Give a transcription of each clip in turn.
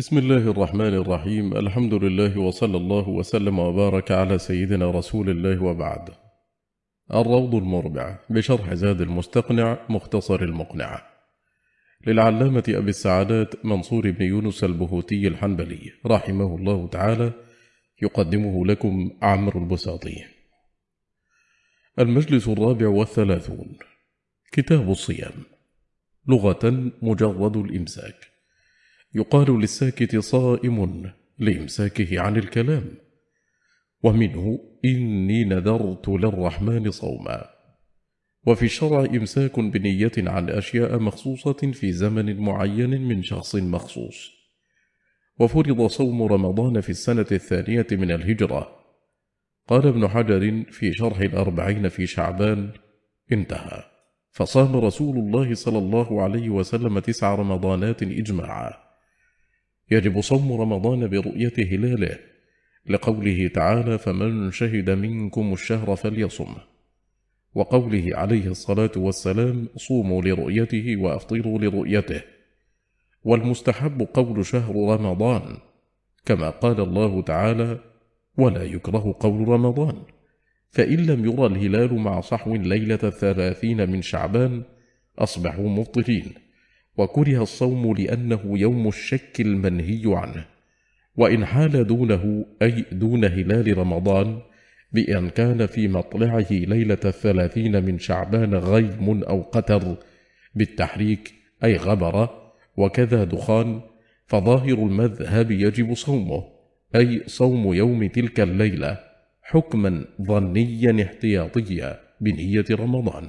بسم الله الرحمن الرحيم. الحمد لله وصلى الله وسلم وبارك على سيدنا رسول الله وبعد. الروض المربع بشرح زاد المستقنع مختصر المقنع للعلامة أبي السعادات منصور بن يونس البهوتي الحنبلي رحمه الله تعالى، يقدمه لكم عمرو البساطي. المجلس 34. كتاب الصيام. لغة مجرد الإمساك، يقال للساكت صائم لإمساكه عن الكلام، ومنه إني نذرت للرحمن صوما. وفي الشرع إمساك بنية عن أشياء مخصوصة في زمن معين من شخص مخصوص. وفرض صوم رمضان في السنة 2 من الهجرة. قال ابن حجر في شرح 40 في شعبان: انتهى. فصام رسول الله صلى الله عليه وسلم 9 رمضانات إجماعا. يجب صوم رمضان برؤية هلاله، لقوله تعالى: فمن شهد منكم الشهر فليصم، وقوله عليه الصلاة والسلام: صوموا لرؤيته وأفطروا لرؤيته. والمستحب قول شهر رمضان، كما قال الله تعالى: ولا يكره قول رمضان. فإن لم يرى الهلال مع صحو ليلة 30 من شعبان أصبحوا مفطرين. وكره الصوم لأنه يوم الشك المنهي عنه. وإن حال دونه أي دون هلال رمضان بأن كان في مطلعه ليلة 30 من شعبان غيم أو قتر بالتحريك أي غبر، وكذا دخان، فظاهر المذهب يجب صومه، أي صوم يوم تلك الليلة حكما ظنيا احتياطيا بنية رمضان.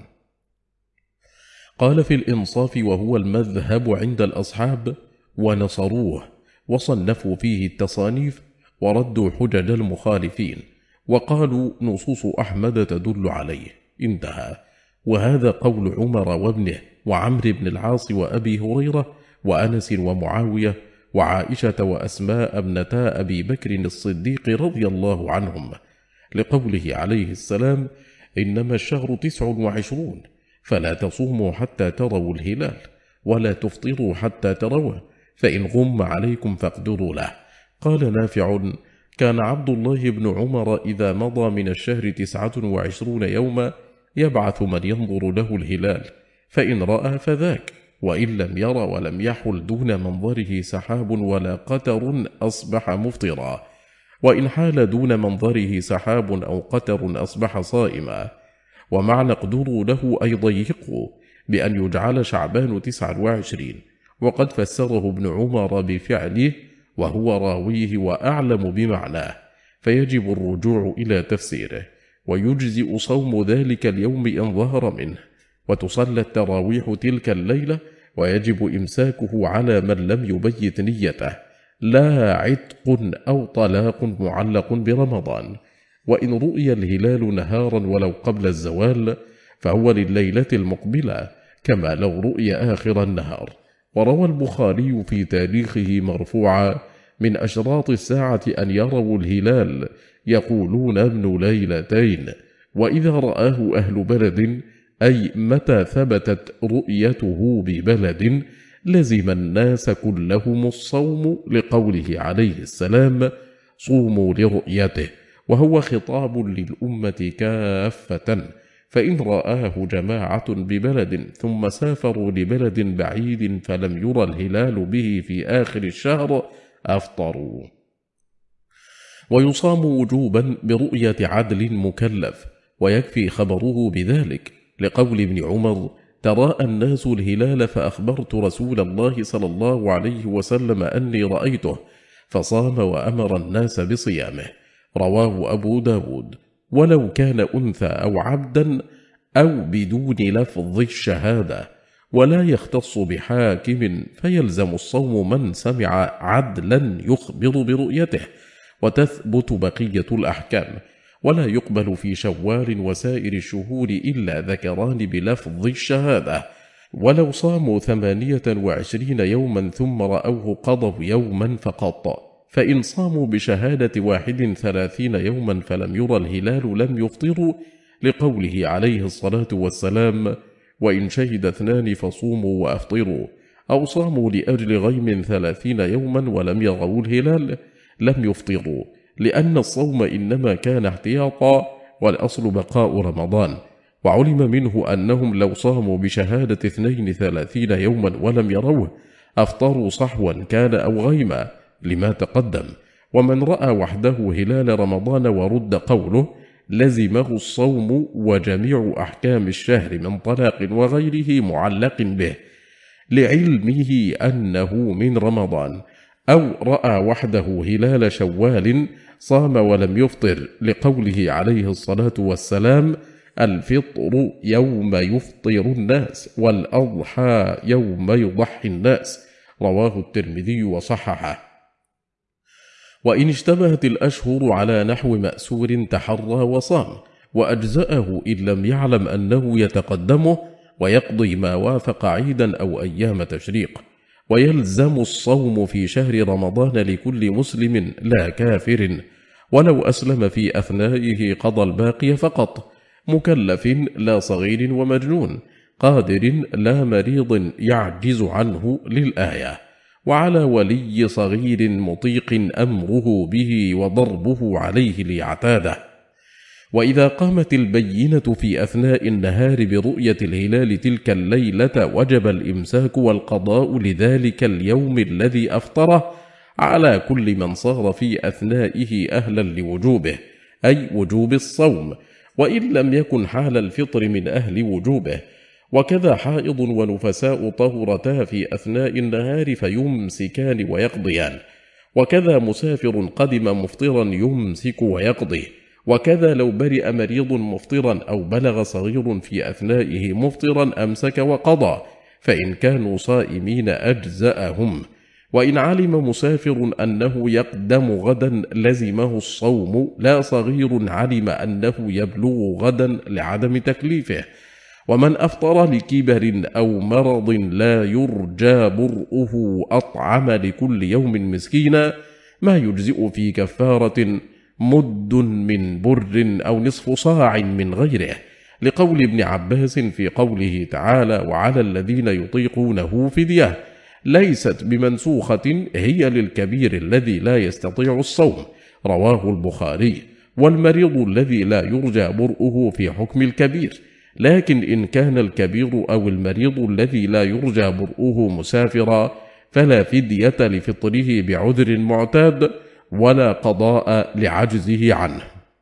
قال في الإنصاف، وهو المذهب عند الأصحاب، ونصروه وصنفوا فيه التصانيف وردوا حجج المخالفين، وقالوا نصوص أحمد تدل عليه. انتهى. وهذا قول عمر وابنه وعمرو بن العاص وأبي هريرة وأنس ومعاوية وعائشة وأسماء ابنتا أبي بكر الصديق رضي الله عنهم، لقوله عليه السلام: إنما الشهر 29 فلا تصوموا حتى تروا الهلال، ولا تفطروا حتى تروه، فإن غم عليكم فاقدروا له. قال نافع: كان عبد الله بن عمر إذا مضى من الشهر 29 يوما يبعث من ينظر له الهلال، فإن رأى فذاك، وإن لم ير ولم يحل دون منظره سحاب ولا قتر أصبح مفطرا، وإن حال دون منظره سحاب أو قتر أصبح صائما. ومعنى اقدروا له أي ضيقوا، بأن يجعل شعبان 29، وقد فسره ابن عمر بفعله وهو راويه وأعلم بمعناه، فيجب الرجوع إلى تفسيره، ويجزئ صوم ذلك اليوم إن ظهر منه، وتصلى التراويح تلك الليلة، ويجب إمساكه على من لم يبيت نيته، لا عتق أو طلاق معلق برمضان. وإن رؤي الهلال نهارا ولو قبل الزوال فهو لليلة المقبلة، كما لو رؤي آخر النهار. وروى البخاري في تاريخه مرفوعا: من أشراط الساعة أن يروا الهلال يقولون ابن ليلتين. وإذا رآه أهل بلد، أي متى ثبتت رؤيته ببلد، لزم الناس كلهم الصوم، لقوله عليه السلام: صوموا لرؤيته، وهو خطاب للأمة كافة. فإن رآه جماعة ببلد ثم سافروا لبلد بعيد فلم يرى الهلال به في آخر الشهر أفطروا. ويصام وجوبا برؤية عدل مكلف، ويكفي خبره بذلك، لقول ابن عمر: تراءى الناس الهلال فأخبرت رسول الله صلى الله عليه وسلم أني رأيته، فصام وأمر الناس بصيامه. رواه أبو داود. ولو كان أنثى أو عبدا أو بدون لفظ الشهادة، ولا يختص بحاكم، فيلزم الصوم من سمع عدلا يخبر برؤيته، وتثبت بقية الأحكام. ولا يقبل في شوال وسائر الشهور إلا ذكران بلفظ الشهادة. ولو صاموا 28 يوما ثم رأوه قضوا يوما فقط. فإن صاموا بشهادة واحد 30 يوما فلم يرى الهلال لم يفطروا، لقوله عليه الصلاة والسلام: وإن شهد 2 فصوموا وأفطروا، أو صاموا لأجل غيم 30 يوما ولم يروا الهلال لم يفطروا، لأن الصوم إنما كان احتياطا والأصل بقاء رمضان. وعلم منه أنهم لو صاموا بشهادة 32 يوما ولم يروه أفطروا صحوا كان أو غيما لما تقدم. ومن رأى وحده هلال رمضان ورد قوله لزمه الصوم وجميع أحكام الشهر من طلاق وغيره معلق به لعلمه أنه من رمضان، أو رأى وحده هلال شوال صام ولم يفطر لقوله عليه الصلاة والسلام الفطر يوم يفطر الناس والأضحى يوم يضحي الناس، رواه الترمذي وصححه. وإن اشتبهت الأشهر على نحو مأسور تحرى وصام وأجزأه إن لم يعلم أنه يتقدمه ويقضي ما وافق عيدا أو أيام تشريق. ويلزم الصوم في شهر رمضان لكل مسلم لا كافر، ولو أسلم في أثنائه قضى الباقي فقط، مكلف لا صغير ومجنون، قادر لا مريض يعجز عنه للآية. وعلى ولي صغير مطيق أمره به وضربه عليه ليعتاده. وإذا قامت البينة في أثناء النهار برؤية الهلال تلك الليلة وجب الإمساك والقضاء لذلك اليوم الذي أفطره على كل من صار في أثنائه أهلا لوجوبه، أي وجوب الصوم، وإن لم يكن حال الفطر من أهل وجوبه. وكذا حائض ونفساء طهرتا في أثناء النهار فيمسكان ويقضيان، وكذا مسافر قدم مفطرا يمسك ويقضي، وكذا لو برئ مريض مفطرا أو بلغ صغير في أثنائه مفطرا أمسك وقضى، فإن كانوا صائمين أجزأهم. وإن علم مسافر أنه يقدم غدا لزمه الصوم، لا صغير علم أنه يبلغ غدا لعدم تكليفه. ومن أفطر لكبر أو مرض لا يرجى برؤه أطعم لكل يوم مسكينا، ما يجزئ في كفارة مد من بر أو نصف صاع من غيره، لقول ابن عباس في قوله تعالى وعلى الذين يطيقونه فدية، ليست بمنسوخة، هي للكبير الذي لا يستطيع الصوم، رواه البخاري. والمريض الذي لا يرجى برؤه في حكم الكبير، لكن إن كان الكبير أو المريض الذي لا يرجى برؤه مسافرا فلا فدية لفطره بعذر معتاد ولا قضاء لعجزه عنه.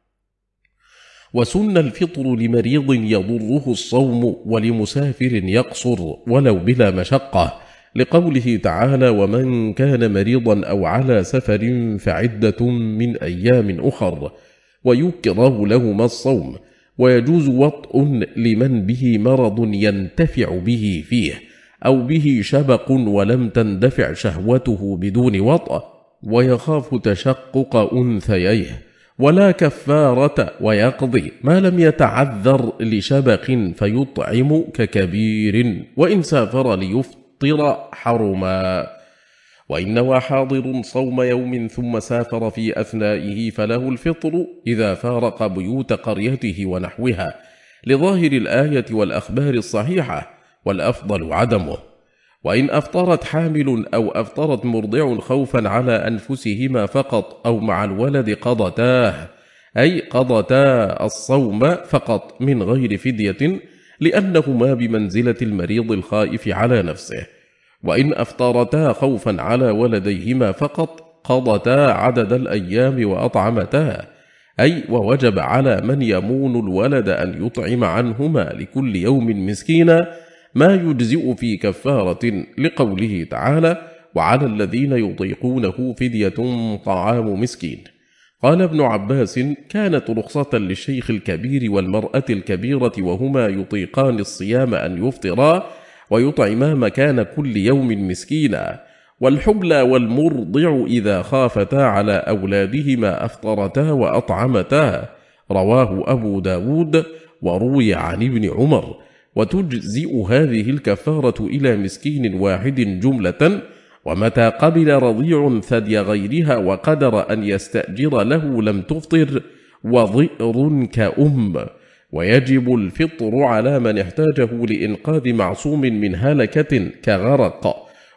وسن الفطر لمريض يضره الصوم ولمسافر يقصر ولو بلا مشقة، لقوله تعالى ومن كان مريضا أو على سفر فعدة من أيام أخر، ويكره لهما الصوم. ويجوز وطء لمن به مرض ينتفع به فيه، أو به شبق ولم تندفع شهوته بدون وطء ويخاف تشقق أنثييه، ولا كفارة، ويقضي ما لم يتعذر لشبق فيطعم ككبير، وإن سافر ليفطر حرما. وإن نوى حاضر صوم يوم ثم سافر في أثنائه فله الفطر إذا فارق بيوت قريته ونحوها، لظاهر الآية والأخبار الصحيحة، والأفضل عدمه. وإن أفطرت حامل أو أفطرت مرضع خوفا على أنفسهما فقط أو مع الولد قضتاه، أي قضتا الصوم فقط من غير فدية، لأنهما بمنزلة المريض الخائف على نفسه. وإن أفطرتا خوفا على ولديهما فقط قضتا عدد الأيام وأطعمتا، أي ووجب على من يمون الولد أن يطعم عنهما لكل يوم مسكينا ما يجزئ في كفارة، لقوله تعالى وعلى الذين يطيقونه فدية طعام مسكين. قال ابن عباس كانت رخصة للشيخ الكبير والمرأة الكبيرة وهما يطيقان الصيام أن يفطرا ويطعما مكان كل يوم مسكينا، والحبلى والمرضع إذا خافتا على أولادهما أفطرتا وأطعمتا، رواه أبو داود وروي عن ابن عمر. وتجزئ هذه الكفارة إلى مسكين واحد جملة، ومتى قبل رضيع ثدي غيرها وقدر أن يستأجر له لم تفطر، وضئر كأم. ويجب الفطر على من احتاجه لإنقاذ معصوم من هلكة كغرق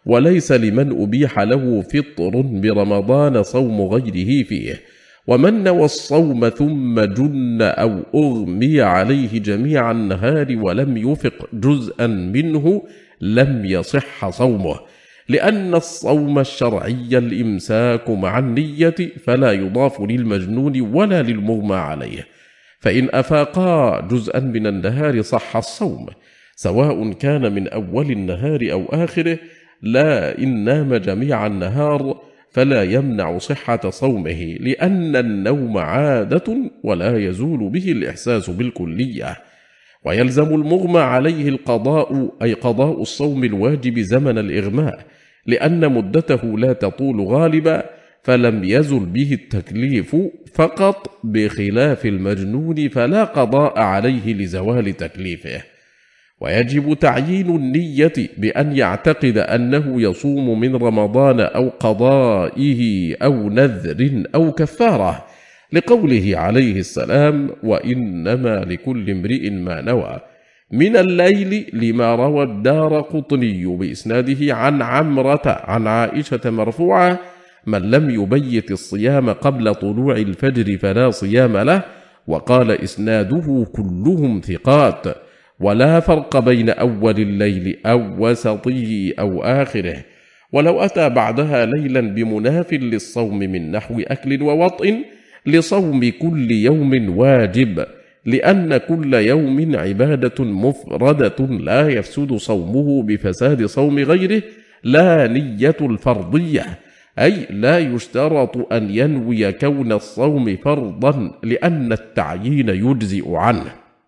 وليس لمن أبيح له فطر برمضان صوم غيره فيه. ومن نوى الصوم ثم جن أو أغمي عليه جميع النهار ولم يفق جزءا منه لم يصح صومه، لأن الصوم الشرعي الإمساك مع النية، فلا يضاف للمجنون ولا للمغمى عليه. فإن أفاقا جزءا من النهار صح الصوم، سواء كان من أول النهار أو آخره، لا إن نام جميع النهار فلا يمنع صحة صومه، لأن النوم عادة ولا يزول به الإحساس بالكلية. ويلزم المغمى عليه القضاء، أي قضاء الصوم الواجب زمن الإغماء، لأن مدته لا تطول غالبا، فلم يزل به التكليف فقط، بخلاف المجنون فلا قضاء عليه لزوال تكليفه. ويجب تعيين النية بأن يعتقد أنه يصوم من رمضان أو قضائه أو نذر أو كفارة، لقوله عليه السلام: وإنما لكل امرئ ما نوى، من الليل، لما روى الدارقطني بإسناده عن عمرة عن عائشة مرفوعة: من لم يبيت الصيام قبل طلوع الفجر فلا صيام له. وقال إسناده كلهم ثقات، ولا فرق بين أول الليل أو وسطه أو آخره. ولو أتى بعدها ليلا بمناف للصوم من نحو أكل ووطء، لصوم كل يوم واجب، لأن كل يوم عبادة مفردة لا يفسد صومه بفساد صوم غيره، لا نية الفرضية، أي لا يشترط أن ينوي كون الصوم فرضا، لأن التعيين يجزئ عنه.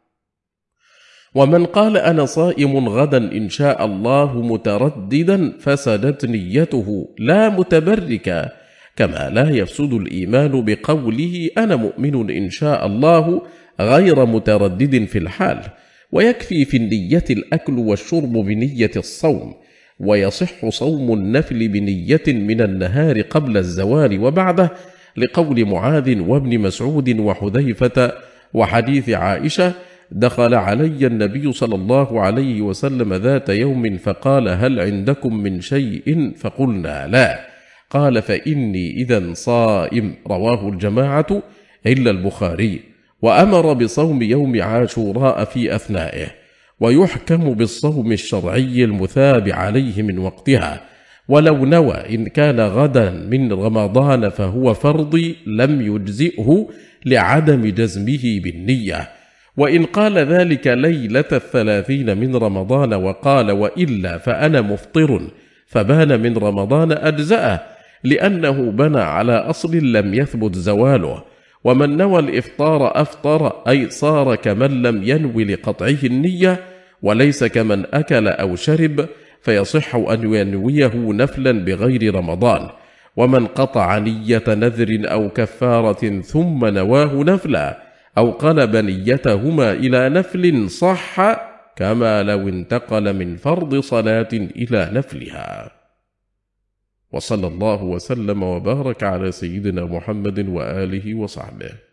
ومن قال أنا صائم غدا إن شاء الله مترددا، فسدت نيته لا متبركا، كما لا يفسد الإيمان بقوله أنا مؤمن إن شاء الله غير متردد في الحال. ويكفي في النية الأكل والشرب بنية الصوم، ويصح صوم النفل بنية من النهار قبل الزوال وبعده، لقول معاذ وابن مسعود وحذيفة وحديث عائشة: دخل علي النبي صلى الله عليه وسلم ذات يوم فقال: هل عندكم من شيء؟ فقلنا لا. قال: فإني إذا صائم. رواه الجماعة إلا البخاري. وأمر بصوم يوم عاشوراء في أثنائه. ويحكم بالصوم الشرعي المثاب عليه من وقتها، ولو نوى إن كان غدا من رمضان فهو فرضي لم يجزئه لعدم جزمه بالنية. وإن قال ذلك ليلة 30 من رمضان وقال: وإلا فأنا مفطر، فبان من رمضان، أجزأه، لأنه بنى على أصل لم يثبت زواله. ومن نوى الإفطار أفطر، أي صار كمن لم ينوي لقطعه النية، وليس كمن أكل أو شرب، فيصح أن ينويه نفلا بغير رمضان. ومن قطع نية نذر أو كفارة ثم نواه نفلا، أو قلب نيتهما إلى نفل، صح، كما لو انتقل من فرض صلاة إلى نفلها. وصلى الله وسلم وبارك على سيدنا محمد وآله وصحبه.